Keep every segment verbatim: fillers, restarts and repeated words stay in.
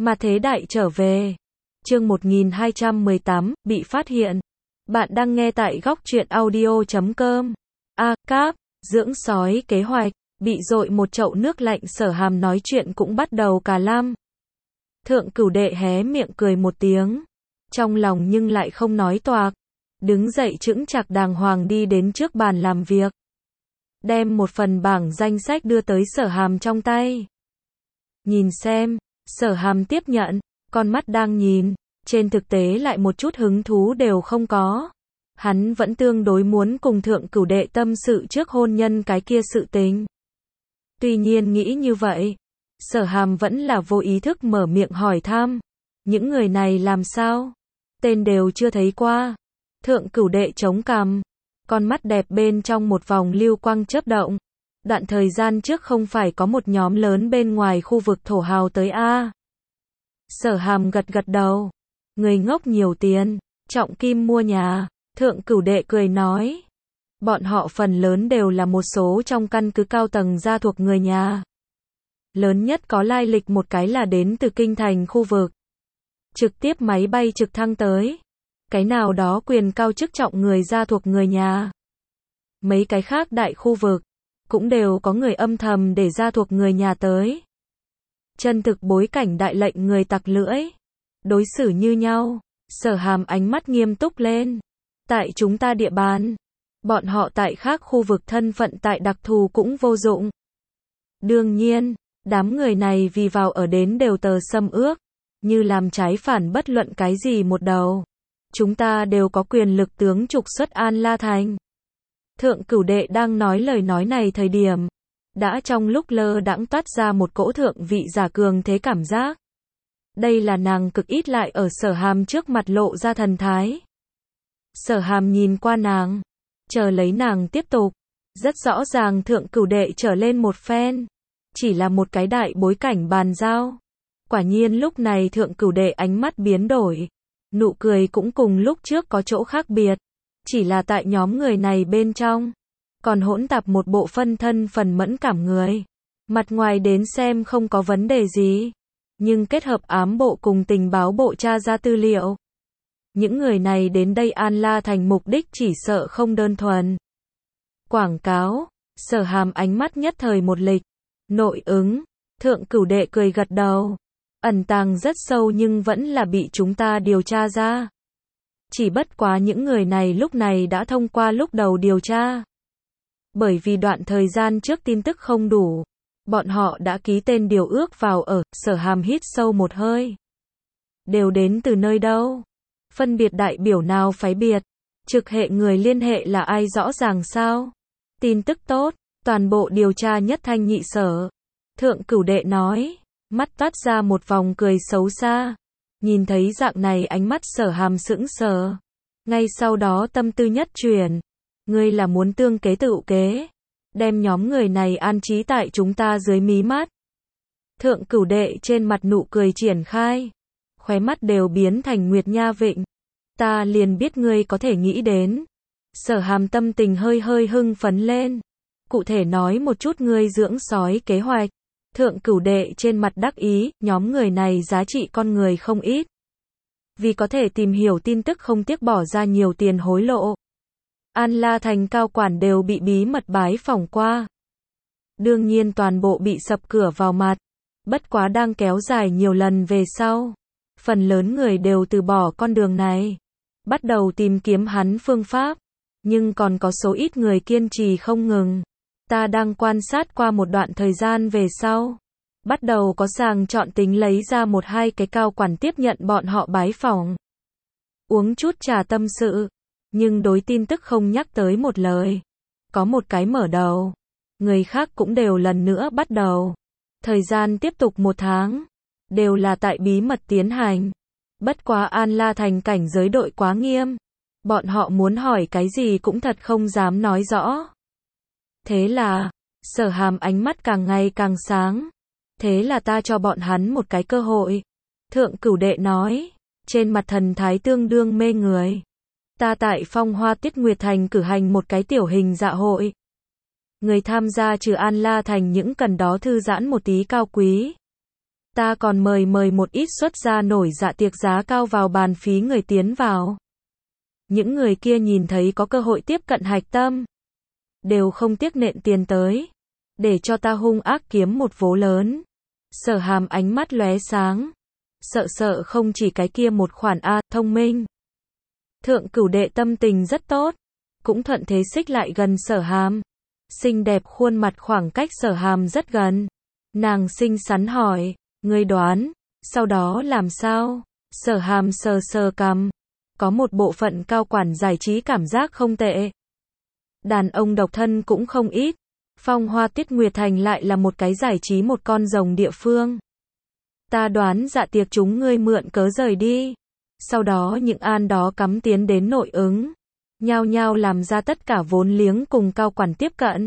Mà thế đại trở về. Chương một nghìn hai trăm mười tám, bị phát hiện. Bạn đang nghe tại góc truyện audio chấm com. A Cáp, dưỡng sói kế hoạch, bị dội một chậu nước lạnh Sở Hàm nói chuyện cũng bắt đầu cà lam. Thượng Cửu Đệ hé miệng cười một tiếng. Trong lòng nhưng lại không nói toạc. Đứng dậy chững chạc đàng hoàng đi đến trước bàn làm việc. Đem một phần bảng danh sách đưa tới Sở Hàm trong tay. Nhìn xem, Sở Hàm tiếp nhận, con mắt đang nhìn, trên thực tế lại một chút hứng thú đều không có. Hắn vẫn tương đối muốn cùng Thượng Cửu Đệ tâm sự trước hôn nhân cái kia sự tình. Tuy nhiên nghĩ như vậy, Sở Hàm vẫn là vô ý thức mở miệng hỏi thăm. Những người này làm sao? Tên đều chưa thấy qua. Thượng Cửu Đệ chống cằm, con mắt đẹp bên trong một vòng lưu quang chớp động. Đoạn thời gian trước không phải có một nhóm lớn bên ngoài khu vực thổ hào tới a? Sở Hàm gật gật đầu. Người ngốc nhiều tiền, trọng kim mua nhà. Thượng Cửu Đệ cười nói. Bọn họ phần lớn đều là một số trong căn cứ cao tầng gia thuộc người nhà. Lớn nhất có lai lịch một cái là đến từ kinh thành khu vực. Trực tiếp máy bay trực thăng tới. Cái nào đó quyền cao chức trọng người gia thuộc người nhà. Mấy cái khác đại khu vực cũng đều có người âm thầm để gia thuộc người nhà tới. Chân thực bối cảnh đại lệnh người tặc lưỡi. Đối xử như nhau. Sở Hàm ánh mắt nghiêm túc lên. Tại chúng ta địa bàn, bọn họ tại khác khu vực thân phận tại đặc thù cũng vô dụng. Đương nhiên, đám người này vì vào ở đến đều tờ xâm ước, như làm trái phản bất luận cái gì một đầu. Chúng ta đều có quyền lực tướng trục xuất An La Thành. Thượng Cửu Đệ đang nói lời nói này thời điểm, đã trong lúc lơ đãng toát ra một cỗ thượng vị giả cường thế cảm giác. Đây là nàng cực ít lại ở Sở Hàm trước mặt lộ ra thần thái. Sở Hàm nhìn qua nàng, chờ lấy nàng tiếp tục. Rất rõ ràng Thượng Cửu Đệ trở lên một phen. Chỉ là một cái đại bối cảnh bàn giao. Quả nhiên lúc này Thượng Cửu Đệ ánh mắt biến đổi. Nụ cười cũng cùng lúc trước có chỗ khác biệt. Chỉ là tại nhóm người này bên trong, còn hỗn tạp một bộ phân thân phần mẫn cảm người. Mặt ngoài đến xem không có vấn đề gì. Nhưng kết hợp ám bộ cùng tình báo bộ tra ra tư liệu. Những người này đến đây An La Thành mục đích chỉ sợ không đơn thuần. Quảng cáo. Sở Hàm ánh mắt nhất thời một lịch. Nội ứng. Thượng Cửu Đệ cười gật đầu. Ẩn tàng rất sâu nhưng vẫn là bị chúng ta điều tra ra. Chỉ bất quá những người này lúc này đã thông qua lúc đầu điều tra. Bởi vì đoạn thời gian trước tin tức không đủ, bọn họ đã ký tên điều ước vào ở. Sở Hàm hít sâu một hơi. Đều đến từ nơi đâu? Phân biệt đại biểu nào phái biệt? Trực hệ người liên hệ là ai rõ ràng sao? Tin tức tốt, toàn bộ điều tra nhất thanh nhị sở. Thượng Cửu Đệ nói, mắt toát ra một vòng cười xấu xa. Nhìn thấy dạng này ánh mắt Sở Hàm sững sờ. Ngay sau đó tâm tư nhất chuyển. Ngươi là muốn tương kế tự kế. Đem nhóm người này an trí tại chúng ta dưới mí mắt. Thượng Cửu Đệ trên mặt nụ cười triển khai. Khóe mắt đều biến thành Nguyệt Nha Vịnh. Ta liền biết ngươi có thể nghĩ đến. Sở Hàm tâm tình hơi hơi hưng phấn lên. Cụ thể nói một chút ngươi dưỡng sói kế hoạch. Thượng Cửu Đệ trên mặt đắc ý, nhóm người này giá trị con người không ít. Vì có thể tìm hiểu tin tức không tiếc bỏ ra nhiều tiền hối lộ. An La Thành cao quản đều bị bí mật bái phỏng qua. Đương nhiên toàn bộ bị sập cửa vào mặt. Bất quá đang kéo dài nhiều lần về sau. Phần lớn người đều từ bỏ con đường này. Bắt đầu tìm kiếm hắn phương pháp. Nhưng còn có số ít người kiên trì không ngừng. Ta đang quan sát qua một đoạn thời gian về sau. Bắt đầu có sàng chọn tính lấy ra một hai cái cao quản tiếp nhận bọn họ bái phỏng. Uống chút trà tâm sự. Nhưng đối tin tức không nhắc tới một lời. Có một cái mở đầu. Người khác cũng đều lần nữa bắt đầu. Thời gian tiếp tục một tháng. Đều là tại bí mật tiến hành. Bất quá An La Thành cảnh giới đội quá nghiêm. Bọn họ muốn hỏi cái gì cũng thật không dám nói rõ. Thế là, Sở Hàm ánh mắt càng ngày càng sáng. Thế là ta cho bọn hắn một cái cơ hội. Thượng Cửu Đệ nói, trên mặt thần thái tương đương mê người. Ta tại Phong Hoa Tiết Nguyệt Thành cử hành một cái tiểu hình dạ hội. Người tham gia trừ An La Thành những cần đó thư giãn một tí cao quý. Ta còn mời mời một ít xuất gia nổi dạ tiệc giá cao vào bàn phí người tiến vào. Những người kia nhìn thấy có cơ hội tiếp cận Hạch Tâm, đều không tiếc nện tiền tới, để cho ta hung ác kiếm một vố lớn. Sở Hàm ánh mắt lóe sáng, sợ sợ không chỉ cái kia một khoản a, thông minh. Thượng Cửu Đệ tâm tình rất tốt, cũng thuận thế xích lại gần Sở Hàm. Xinh đẹp khuôn mặt khoảng cách Sở Hàm rất gần. Nàng xinh xắn hỏi, ngươi đoán, sau đó làm sao? Sở Hàm sờ sờ cằm, có một bộ phận cao quản giải trí cảm giác không tệ. Đàn ông độc thân cũng không ít. Phong Hoa Tuyết Nguyệt Thành lại là một cái giải trí một con rồng địa phương. Ta đoán dạ tiệc chúng ngươi mượn cớ rời đi. Sau đó những an đó cắm tiến đến nội ứng, nhao nhao làm ra tất cả vốn liếng cùng cao quản tiếp cận.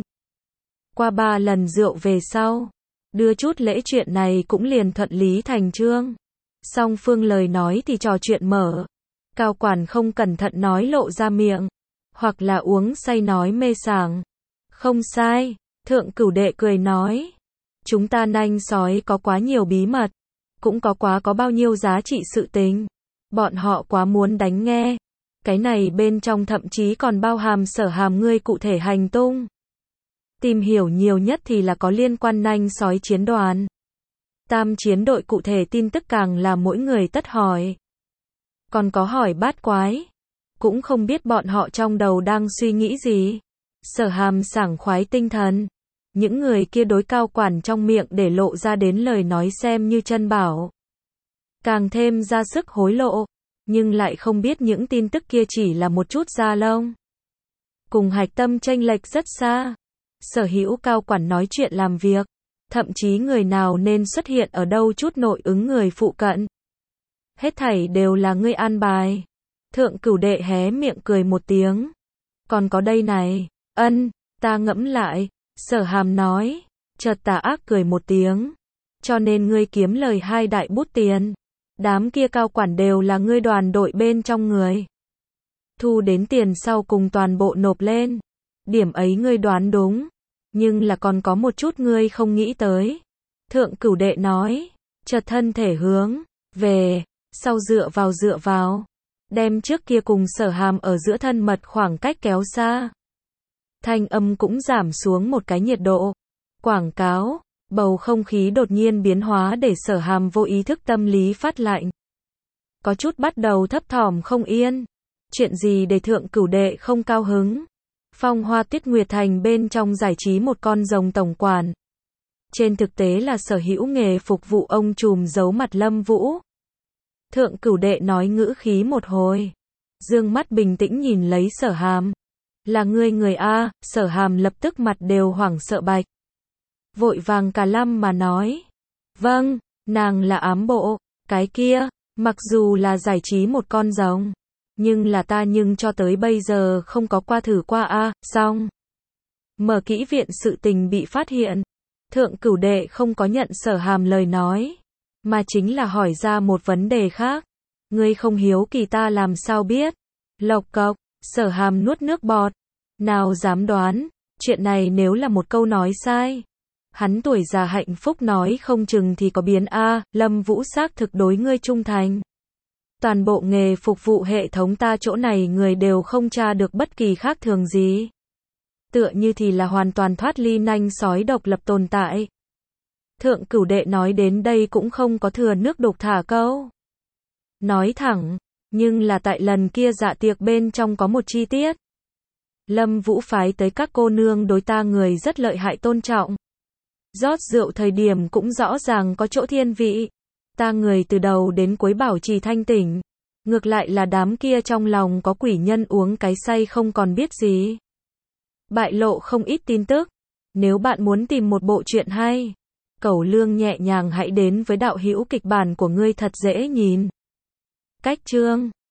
Qua ba lần rượu về sau, đưa chút lễ chuyện này cũng liền thuận lý thành chương. Song phương lời nói thì trò chuyện mở. Cao quản không cẩn thận nói lộ ra miệng, hoặc là uống say nói mê sảng. Không sai, Thượng Cửu Đệ cười nói. Chúng ta nanh sói có quá nhiều bí mật, cũng có quá có bao nhiêu giá trị sự tình. Bọn họ quá muốn đánh nghe. Cái này bên trong thậm chí còn bao hàm Sở Hàm ngươi cụ thể hành tung. Tìm hiểu nhiều nhất thì là có liên quan nanh sói chiến đoàn. Tam chiến đội cụ thể tin tức càng là mỗi người tất hỏi. Còn có hỏi bát quái. Cũng không biết bọn họ trong đầu đang suy nghĩ gì. Sở Hàm sảng khoái tinh thần. Những người kia đối cao quản trong miệng để lộ ra đến lời nói xem như chân bảo. Càng thêm ra sức hối lộ. Nhưng lại không biết những tin tức kia chỉ là một chút da lông. Cùng Hạch Tâm chênh lệch rất xa. Sở hữu cao quản nói chuyện làm việc. Thậm chí người nào nên xuất hiện ở đâu chút nội ứng người phụ cận. Hết thảy đều là ngươi an bài. Thượng Cửu Đệ hé miệng cười một tiếng. Còn có đây này. Ân, ta ngẫm lại. Sở Hàm nói. Chợt tà ác cười một tiếng. Cho nên ngươi kiếm lời hai đại bút tiền. Đám kia cao quản đều là ngươi đoàn đội bên trong người. Thu đến tiền sau cùng toàn bộ nộp lên. Điểm ấy ngươi đoán đúng. Nhưng là còn có một chút ngươi không nghĩ tới. Thượng Cửu Đệ nói. Chợt thân thể hướng về. Sau dựa vào dựa vào. Đem trước kia cùng Sở Hàm ở giữa thân mật khoảng cách kéo xa. Thanh âm cũng giảm xuống một cái nhiệt độ. Quảng cáo. Bầu không khí đột nhiên biến hóa để Sở Hàm vô ý thức tâm lý phát lạnh. Có chút bắt đầu thấp thỏm không yên. Chuyện gì để Thượng Cửu Đệ không cao hứng? Phong Hoa Tuyết Nguyệt Thành bên trong giải trí một con rồng tổng quản. Trên thực tế là sở hữu nghề phục vụ ông trùm giấu mặt Lâm Vũ. Thượng Cửu Đệ nói ngữ khí một hồi. Dương mắt bình tĩnh nhìn lấy Sở Hàm. Là ngươi người A, Sở Hàm lập tức mặt đều hoảng sợ bạch. Vội vàng cả lâm mà nói. Vâng, nàng là ám bộ, cái kia, mặc dù là giải trí một con rồng. Nhưng là ta nhưng cho tới bây giờ không có qua thử qua a, xong. Mở kỹ viện sự tình bị phát hiện. Thượng Cửu Đệ không có nhận Sở Hàm lời nói. Mà chính là hỏi ra một vấn đề khác. Ngươi không hiếu kỳ ta làm sao biết. Lộc cộc, Sở Hàm nuốt nước bọt. Nào dám đoán, chuyện này nếu là một câu nói sai. Hắn tuổi già hạnh phúc nói không chừng thì có biến a, Lâm Vũ xác thực đối ngươi trung thành. Toàn bộ nghề phục vụ hệ thống ta chỗ này người đều không tra được bất kỳ khác thường gì. Tựa như thì là hoàn toàn thoát ly nanh sói độc lập tồn tại. Thượng Cửu Đệ nói đến đây cũng không có thừa nước đục thả câu. Nói thẳng, nhưng là tại lần kia dạ tiệc bên trong có một chi tiết. Lâm Vũ phái tới các cô nương đối ta người rất lợi hại tôn trọng. Rót rượu thời điểm cũng rõ ràng có chỗ thiên vị. Ta người từ đầu đến cuối bảo trì thanh tỉnh. Ngược lại là đám kia trong lòng có quỷ nhân uống cái say không còn biết gì. Bại lộ không ít tin tức. Nếu bạn muốn tìm một bộ truyện hay, Cẩu Lương nhẹ nhàng hãy đến với đạo hữu kịch bản của ngươi thật dễ nhìn. Cách chương